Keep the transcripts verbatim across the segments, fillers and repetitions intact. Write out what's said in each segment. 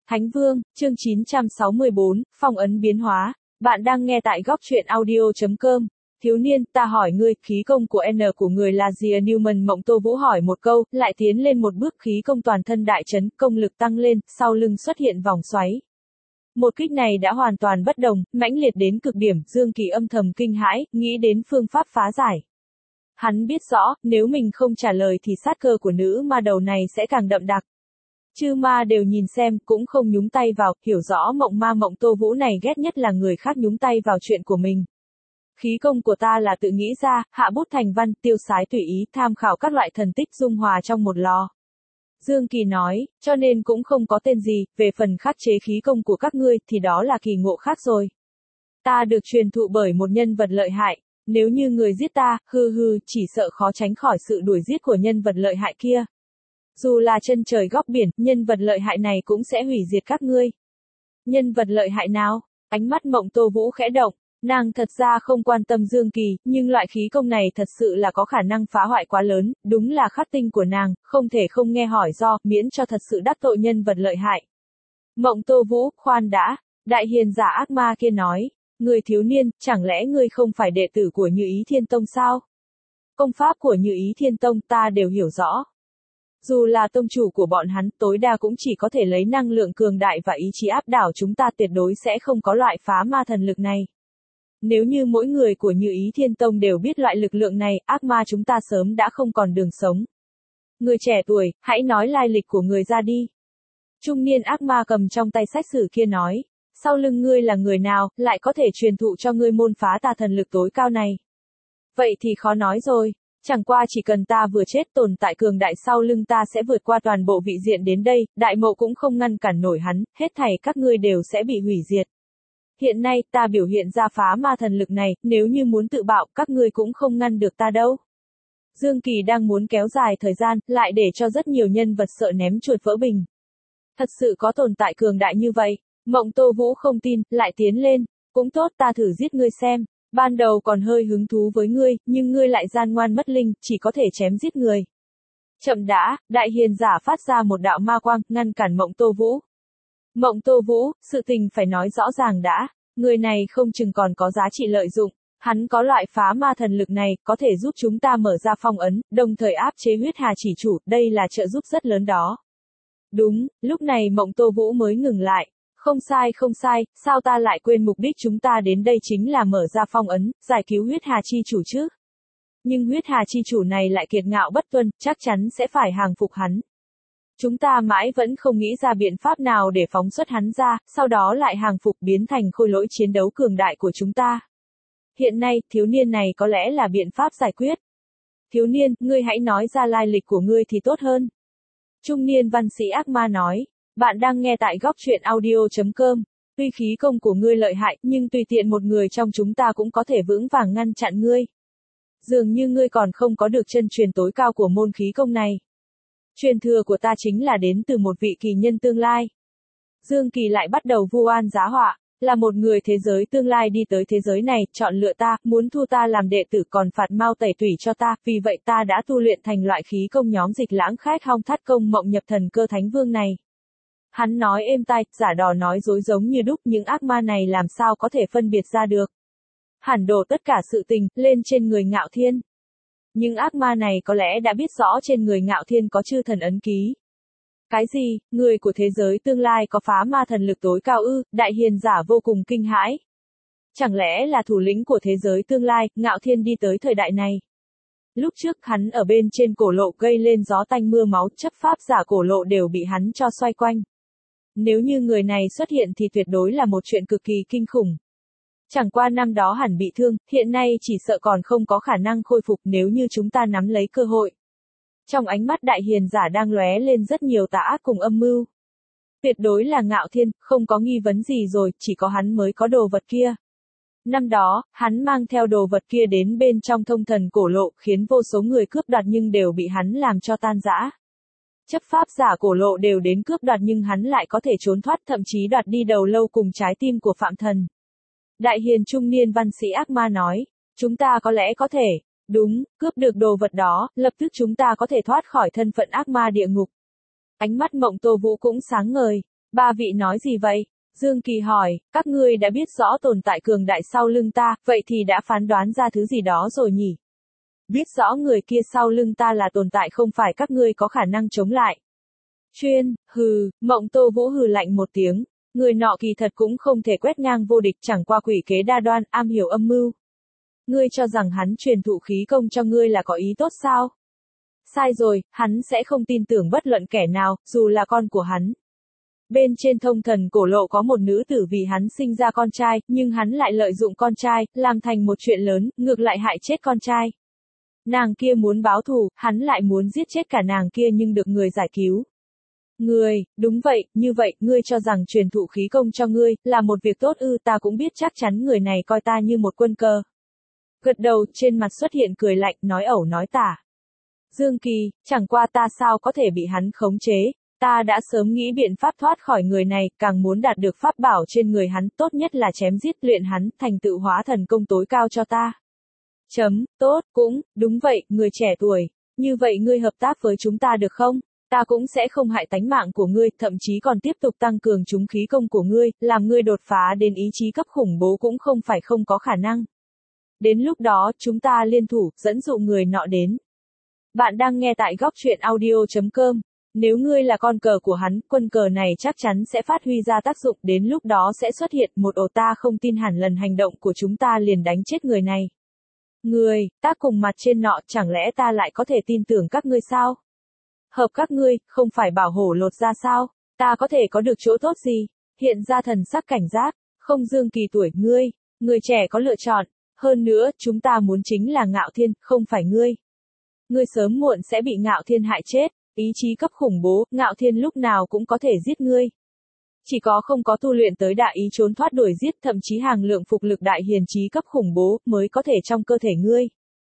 Thánh Vương, chương chín trăm sáu mươi bốn, phong ấn biến hóa. Bạn đang nghe tại góc truyện audio chấm com. Thiếu niên, ta hỏi ngươi, khí công của N của người là gì? Newman Mộng Tô Vũ hỏi một câu, lại tiến lên một bước, khí công toàn thân đại chấn, công lực tăng lên, sau lưng xuất hiện vòng xoáy. Một kích này đã hoàn toàn bất đồng, mãnh liệt đến cực điểm, Dương Kỳ âm thầm kinh hãi, nghĩ đến phương pháp phá giải. Hắn biết rõ, nếu mình không trả lời thì sát cơ của nữ ma đầu này sẽ càng đậm đặc. Chư ma đều nhìn xem, cũng không nhúng tay vào, hiểu rõ mộng ma Mộng Tô Vũ này ghét nhất là người khác nhúng tay vào chuyện của mình. Khí công của ta là tự nghĩ ra, hạ bút thành văn, tiêu sái tùy ý, tham khảo các loại thần tích dung hòa trong một lò. Dương Kỳ nói, cho nên cũng không có tên gì, về phần khắc chế khí công của các ngươi, thì đó là kỳ ngộ khác rồi. Ta được truyền thụ bởi một nhân vật lợi hại, nếu như người giết ta, hư hư, chỉ sợ khó tránh khỏi sự đuổi giết của nhân vật lợi hại kia. Dù là chân trời góc biển, nhân vật lợi hại này cũng sẽ hủy diệt các ngươi. Nhân vật lợi hại nào? Ánh mắt Mộng Tô Vũ khẽ động, nàng thật ra không quan tâm Dương Kỳ, nhưng loại khí công này thật sự là có khả năng phá hoại quá lớn, đúng là khắc tinh của nàng, không thể không nghe hỏi do, miễn cho thật sự đắc tội nhân vật lợi hại. Mộng Tô Vũ, khoan đã, đại hiền giả ác ma kia nói, người thiếu niên, chẳng lẽ ngươi không phải đệ tử của Như Ý Thiên Tông sao? Công pháp của Như Ý Thiên Tông ta đều hiểu rõ. Dù là tông chủ của bọn hắn, tối đa cũng chỉ có thể lấy năng lượng cường đại và ý chí áp đảo chúng ta, tuyệt đối sẽ không có loại phá ma thần lực này. Nếu như mỗi người của Như Ý Thiên Tông đều biết loại lực lượng này, ác ma chúng ta sớm đã không còn đường sống. Người trẻ tuổi, hãy nói lai lịch của người ra đi. Trung niên ác ma cầm trong tay sách sử kia nói, sau lưng ngươi là người nào, lại có thể truyền thụ cho ngươi môn phá tà thần lực tối cao này. Vậy thì khó nói rồi. Chẳng qua chỉ cần ta vừa chết, tồn tại cường đại sau lưng ta sẽ vượt qua toàn bộ vị diện đến đây, đại mộ cũng không ngăn cản nổi hắn, hết thảy các ngươi đều sẽ bị hủy diệt. Hiện nay, ta biểu hiện ra phá ma thần lực này, nếu như muốn tự bạo, các ngươi cũng không ngăn được ta đâu. Dương Kỳ đang muốn kéo dài thời gian, lại để cho rất nhiều nhân vật sợ ném chuột vỡ bình. Thật sự có tồn tại cường đại như vậy, Mộng Tô Vũ không tin, lại tiến lên, cũng tốt, ta thử giết ngươi xem. Ban đầu còn hơi hứng thú với ngươi, nhưng ngươi lại gian ngoan mất linh, chỉ có thể chém giết người. Chậm đã, đại hiền giả phát ra một đạo ma quang, ngăn cản Mộng Tô Vũ. Mộng Tô Vũ, sự tình phải nói rõ ràng đã, người này không chừng còn có giá trị lợi dụng, hắn có loại phá ma thần lực này, có thể giúp chúng ta mở ra phong ấn, đồng thời áp chế huyết hà chỉ chủ, đây là trợ giúp rất lớn đó. Đúng, lúc này Mộng Tô Vũ mới ngừng lại. Không sai không sai, sao ta lại quên mục đích chúng ta đến đây chính là mở ra phong ấn, giải cứu huyết hà chi chủ chứ. Nhưng huyết hà chi chủ này lại kiệt ngạo bất tuân, chắc chắn sẽ phải hàng phục hắn. Chúng ta mãi vẫn không nghĩ ra biện pháp nào để phóng xuất hắn ra, sau đó lại hàng phục biến thành khôi lỗi chiến đấu cường đại của chúng ta. Hiện nay, thiếu niên này có lẽ là biện pháp giải quyết. Thiếu niên, ngươi hãy nói ra lai lịch của ngươi thì tốt hơn. Trung niên văn sĩ ác ma nói. Bạn đang nghe tại góc truyện audio chấm com. Tuy khí công của ngươi lợi hại, nhưng tùy tiện một người trong chúng ta cũng có thể vững vàng ngăn chặn ngươi. Dường như ngươi còn không có được chân truyền tối cao của môn khí công này. Truyền thừa của ta chính là đến từ một vị kỳ nhân tương lai. Dương Kỳ lại bắt đầu vu oan giá họa, là một người thế giới tương lai đi tới thế giới này, chọn lựa ta, muốn thu ta làm đệ tử còn phạt mau tẩy tủy cho ta, vì vậy ta đã tu luyện thành loại khí công nhóm dịch lãng khách hong thắt công mộng nhập thần cơ Thánh Vương này. Hắn nói êm tai, giả đò nói dối giống như đúc, những ác ma này làm sao có thể phân biệt ra được. Hẳn đổ tất cả sự tình, lên trên người Ngạo Thiên. Nhưng ác ma này có lẽ đã biết rõ trên người Ngạo Thiên có chư thần ấn ký. Cái gì, người của thế giới tương lai có phá ma thần lực tối cao ư, đại hiền giả vô cùng kinh hãi. Chẳng lẽ là thủ lĩnh của thế giới tương lai, Ngạo Thiên đi tới thời đại này. Lúc trước hắn ở bên trên cổ lộ gây lên gió tanh mưa máu, chấp pháp giả cổ lộ đều bị hắn cho xoay quanh. Nếu như người này xuất hiện thì tuyệt đối là một chuyện cực kỳ kinh khủng. Chẳng qua năm đó hẳn bị thương, hiện nay chỉ sợ còn không có khả năng khôi phục nếu như chúng ta nắm lấy cơ hội. Trong ánh mắt đại hiền giả đang lóe lên rất nhiều tà ác cùng âm mưu. Tuyệt đối là Ngạo Thiên, không có nghi vấn gì rồi, chỉ có hắn mới có đồ vật kia. Năm đó, hắn mang theo đồ vật kia đến bên trong thông thần cổ lộ, khiến vô số người cướp đoạt nhưng đều bị hắn làm cho tan rã. Chấp pháp giả cổ lộ đều đến cướp đoạt nhưng hắn lại có thể trốn thoát, thậm chí đoạt đi đầu lâu cùng trái tim của Phạm Thần. Đại hiền trung niên văn sĩ ác ma nói, chúng ta có lẽ có thể, đúng, cướp được đồ vật đó, lập tức chúng ta có thể thoát khỏi thân phận ác ma địa ngục. Ánh mắt Mộng Tô Vũ cũng sáng ngời, Ba vị nói gì vậy? Dương Kỳ hỏi, các ngươi đã biết rõ tồn tại cường đại sau lưng ta, vậy thì đã phán đoán ra thứ gì đó rồi nhỉ? Biết rõ người kia sau lưng ta là tồn tại không phải các ngươi có khả năng chống lại. Chuyên, hừ, Mộng Tô Vũ hừ lạnh một tiếng, người nọ kỳ thật cũng không thể quét ngang vô địch, chẳng qua quỷ kế đa đoan, am hiểu âm mưu. Ngươi cho rằng hắn truyền thụ khí công cho ngươi là có ý tốt sao? Sai rồi, hắn sẽ không tin tưởng bất luận kẻ nào, dù là con của hắn. Bên trên thông thần cổ lộ có một nữ tử vì hắn sinh ra con trai, nhưng hắn lại lợi dụng con trai, làm thành một chuyện lớn, ngược lại hại chết con trai. Nàng kia muốn báo thù, hắn lại muốn giết chết cả nàng kia nhưng được người giải cứu. Người, đúng vậy, như vậy, ngươi cho rằng truyền thụ khí công cho ngươi, là một việc tốt ư? Ta cũng biết chắc chắn người này coi ta như một quân cờ. Gật đầu, trên mặt xuất hiện cười lạnh, nói ẩu nói tả. Dương Kỳ, chẳng qua ta sao có thể bị hắn khống chế, ta đã sớm nghĩ biện pháp thoát khỏi người này, càng muốn đạt được pháp bảo trên người hắn, tốt nhất là chém giết luyện hắn, thành tựu hóa thần công tối cao cho ta. Chấm, tốt, cũng, đúng vậy, người trẻ tuổi, như vậy ngươi hợp tác với chúng ta được không? Ta cũng sẽ không hại tánh mạng của ngươi, thậm chí còn tiếp tục tăng cường chúng khí công của ngươi, làm ngươi đột phá đến ý chí cấp khủng bố cũng không phải không có khả năng. Đến lúc đó, chúng ta liên thủ, dẫn dụ người nọ đến. Bạn đang nghe tại góc truyện audio chấm com. Nếu ngươi là con cờ của hắn, quân cờ này chắc chắn sẽ phát huy ra tác dụng, đến lúc đó sẽ xuất hiện một ổ, ta không tin hẳn lần hành động của chúng ta liền đánh chết người này. Người, ta cùng mặt trên nọ, chẳng lẽ ta lại có thể tin tưởng các ngươi sao? Hợp các ngươi, không phải bảo hổ lột ra sao? Ta có thể có được chỗ tốt gì? Hiện ra thần sắc cảnh giác, không Dương Kỳ tuổi ngươi, người trẻ có lựa chọn, hơn nữa, chúng ta muốn chính là Ngạo Thiên, không phải ngươi. Ngươi sớm muộn sẽ bị Ngạo Thiên hại chết, ý chí cấp khủng bố, Ngạo Thiên lúc nào cũng có thể giết ngươi. Chỉ có không có tu luyện tới đại ý trốn thoát đuổi giết, thậm chí hàng lượng phục lực đại hiền chí cấp khủng bố, mới có thể trong cơ thể ngươi.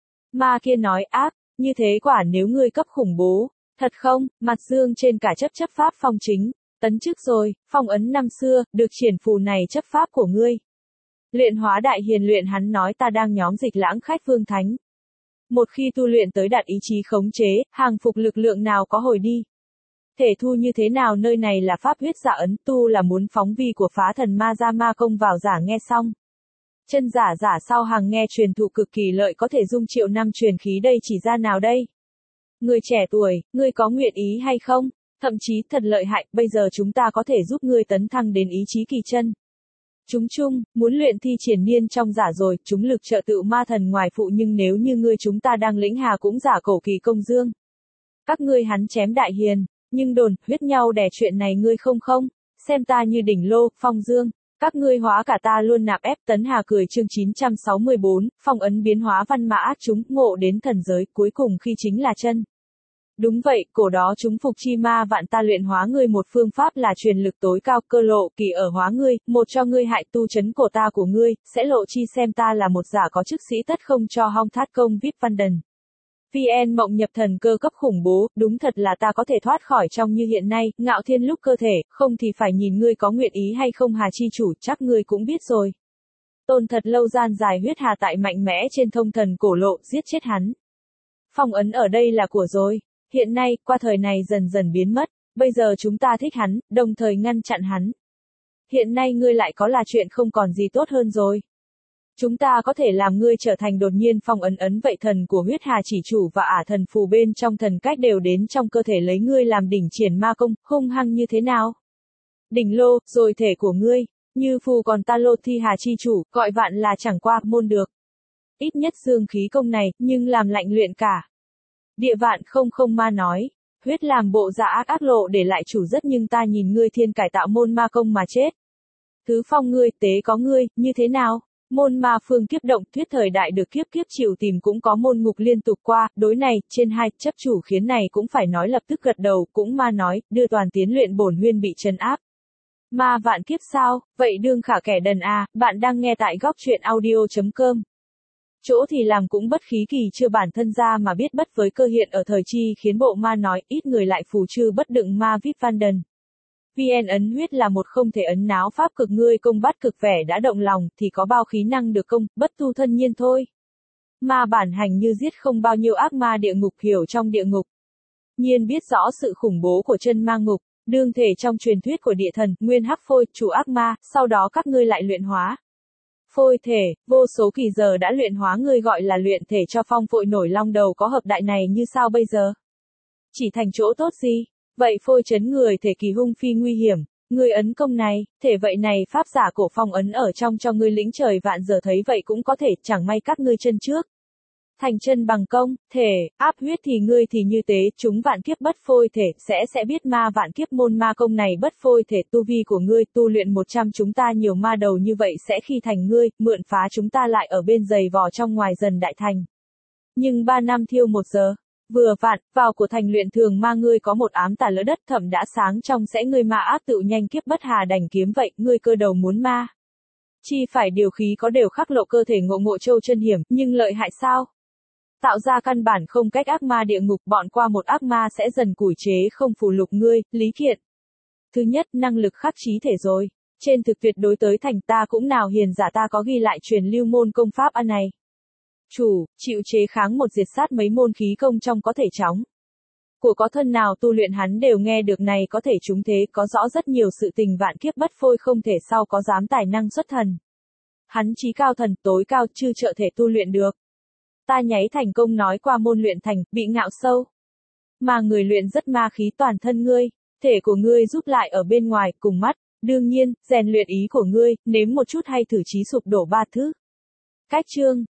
Ma kia nói ác, như thế quả nếu ngươi cấp khủng bố, thật không, mặt Dương trên cả chấp chấp pháp phong chính, tấn chức rồi, phong ấn năm xưa, được triển phù này chấp pháp của ngươi. Luyện hóa đại hiền luyện hắn nói ta đang nhóm dịch lãng khách vương thánh. Một khi tu luyện tới đạt ý chí khống chế, hàng phục lực lượng nào có hồi đi. Thể thu như thế nào nơi này là pháp huyết giả ấn, tu là muốn phóng vi của phá thần ma ra ma công vào giả nghe xong. Chân giả giả sau hàng nghe truyền thụ cực kỳ lợi có thể dung triệu năm truyền khí đây chỉ ra nào đây. Người trẻ tuổi, ngươi có nguyện ý hay không? Thậm chí thật lợi hại, bây giờ chúng ta có thể giúp ngươi tấn thăng đến ý chí kỳ chân. Chúng chung, muốn luyện thi triển niên trong giả rồi, chúng lực trợ tự ma thần ngoài phụ nhưng nếu như ngươi chúng ta đang lĩnh hà cũng giả cổ kỳ công dương. Các ngươi hắn chém đại hiền, nhưng đồn, huyết nhau đè chuyện này ngươi không không, xem ta như đỉnh lô, phong dương, các ngươi hóa cả ta luôn nạp ép tấn hà cười chương chín trăm sáu mươi bốn, phong ấn biến hóa văn mã ác chúng, ngộ đến thần giới, cuối cùng khi chính là chân. Đúng vậy, cổ đó chúng phục chi ma vạn ta luyện hóa ngươi một phương pháp là truyền lực tối cao cơ lộ kỳ ở hóa ngươi, một cho ngươi hại tu chấn cổ ta của ngươi, sẽ lộ chi xem ta là một giả có chức sĩ tất không cho hong thát công vip văn đần. vê en mộng nhập thần cơ cấp khủng bố, đúng thật là ta có thể thoát khỏi trong như hiện nay, Ngạo Thiên lúc cơ thể, không thì phải nhìn ngươi có nguyện ý hay không hà chi chủ, chắc ngươi cũng biết rồi. Tôn thật lâu gian dài huyết hà tại mạnh mẽ trên thông thần cổ lộ, giết chết hắn. Phong ấn ở đây là của rồi. Hiện nay, qua thời này dần dần biến mất, bây giờ chúng ta thích hắn, đồng thời ngăn chặn hắn. Hiện nay ngươi lại có là chuyện không còn gì tốt hơn rồi. Chúng ta có thể làm ngươi trở thành đột nhiên phong ấn ấn vậy thần của huyết hà chỉ chủ và ả thần phù bên trong thần cách đều đến trong cơ thể lấy ngươi làm đỉnh triển ma công, hung hăng như thế nào? Đỉnh lô, rồi thể của ngươi, như phù còn ta lô thi hà chi chủ, gọi vạn là chẳng qua môn được. Ít nhất dương khí công này, nhưng làm lạnh luyện cả. Địa vạn không không ma nói, huyết làm bộ dạ ác ác lộ để lại chủ rất nhưng ta nhìn ngươi thiên cải tạo môn ma công mà chết. Thứ phong ngươi, tế có ngươi, như thế nào? Môn ma phương kiếp động, thuyết thời đại được kiếp kiếp chịu tìm cũng có môn ngục liên tục qua, đối này, trên hai, chấp chủ khiến này cũng phải nói lập tức gật đầu, cũng ma nói, đưa toàn tiến luyện bổn huyên bị trấn áp. Ma vạn kiếp sao, vậy đương khả kẻ đần à, bạn đang nghe tại góc truyện audio chấm com. Chỗ thì làm cũng bất khí kỳ chưa bản thân ra mà biết bất với cơ hiện ở thời chi khiến bộ ma nói ít người lại phù chư bất đựng ma vip văn đần. vê en ấn huyết là một không thể ấn náo pháp cực ngươi công bắt cực vẻ đã động lòng thì có bao khí năng được công, bất tu thân nhiên thôi. Ma bản hành như giết không bao nhiêu ác ma địa ngục hiểu trong địa ngục. Nhiên biết rõ sự khủng bố của chân ma ngục, Đương thể trong truyền thuyết của địa thần, nguyên hắc phôi, chủ ác ma, sau đó các ngươi lại luyện hóa. Phôi thể, vô số kỳ giờ đã luyện hóa ngươi gọi là luyện thể cho phong phôi nổi long đầu có hợp đại này như sao bây giờ? Chỉ thành chỗ tốt gì? Vậy phôi chấn người thể kỳ hung phi nguy hiểm, ngươi ấn công này, thể vậy này pháp giả cổ phong ấn ở trong cho ngươi lĩnh trời vạn giờ thấy vậy cũng có thể, chẳng may các ngươi chân trước. Thành chân bằng công, thể, áp huyết thì ngươi thì như tế, chúng vạn kiếp bất phôi thể, sẽ sẽ biết ma vạn kiếp môn ma công này bất phôi thể tu vi của ngươi, tu luyện một trăm chúng ta nhiều ma đầu như vậy sẽ khi thành ngươi, mượn phá chúng ta lại ở bên dày vò trong ngoài dần đại thành. Nhưng ba năm thiêu một giờ, vừa vạn, vào của thành luyện thường ma ngươi có một ám tà lỡ đất thẩm đã sáng trong sẽ ngươi ma áp tự nhanh kiếp bất hà đành kiếm vậy, ngươi cơ đầu muốn ma. Chi phải điều khí có đều khắc lộ cơ thể ngộ ngộ châu chân hiểm, nhưng lợi hại sao? Tạo ra căn bản không cách ác ma địa ngục bọn qua một ác ma sẽ dần củi chế không phù lục ngươi, lý kiện. Thứ nhất, năng lực khắc trí thể rồi. Trên thực tuyệt đối tới thành ta cũng nào hiền giả ta có ghi lại truyền lưu môn công pháp ăn này. Chủ, chịu chế kháng một diệt sát mấy môn khí công trong có thể chóng. Của có thân nào tu luyện hắn đều nghe được này có thể chúng thế có rõ rất nhiều sự tình vạn kiếp bất phôi không thể sau có dám tài năng xuất thần. Hắn trí cao thần tối cao chư trợ thể tu luyện được. Ta nháy thành công nói qua môn luyện thành, bị ngạo sâu. Mà người luyện rất ma khí toàn thân ngươi, thể của ngươi giúp lại ở bên ngoài, cùng mắt, đương nhiên, rèn luyện ý của ngươi, nếm một chút hay thử trí sụp đổ ba thứ. Cách chương